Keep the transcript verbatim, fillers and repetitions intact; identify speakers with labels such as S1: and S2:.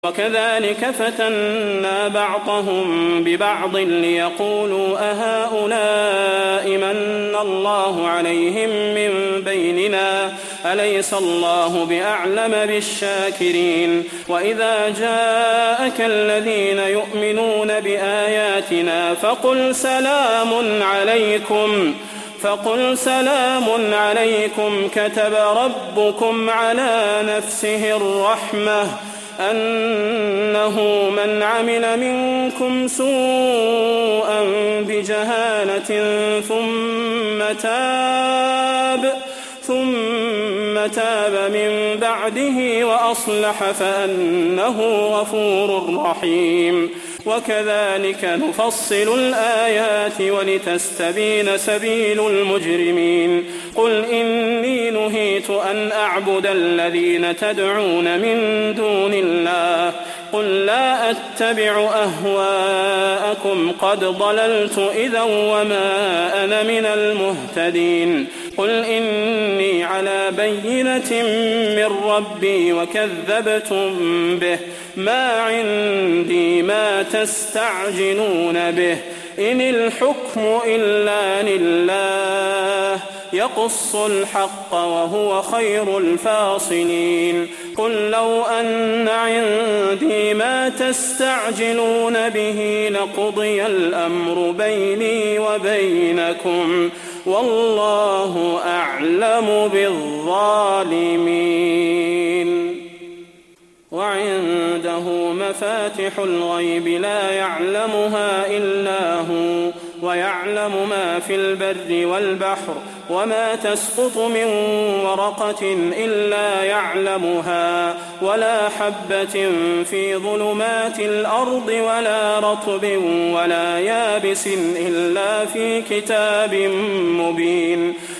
S1: وكذلك فتنا بعضهم ببعض ليقولوا أهؤلاء من الله عليهم من بيننا أليس الله بأعلم بالشاكرين. وإذا جاءك الذين يؤمنون بآياتنا فقل سلام عليكم فقل سلام عليكم كتب ربكم على نفسه الرحمة أنه من عمل منكم سوءا بجهالة ثم تاب ثم تاب من بعده وأصلح فأنه غفور رحيم. وكذلك نفصل الآيات ولتستبين سبيل المجرمين. قل إني نهيت أن أعبد الذين تدعون من دون الله قل لا أتبع أهواءكم قد ضللت إذا وما أنا من المهتدين. قل إني على بينة من ربي وكذبتم به ما عندي ما تستعجلون به إن الحكم إلا لله يقص الحق وهو خير الفاصلين. قل لو أن عندي ما تستعجلون به لقضي الأمر بيني وبينكم والله أعلم بالظالمين. وعنده مفاتح الغيب لا يعلمها إلا هو ويعلم ما في البر والبحر وما تسقط من ورقة إلا يعلمها ولا حبة في ظلمات الأرض ولا رطب ولا يابس إلا في كتاب مبين.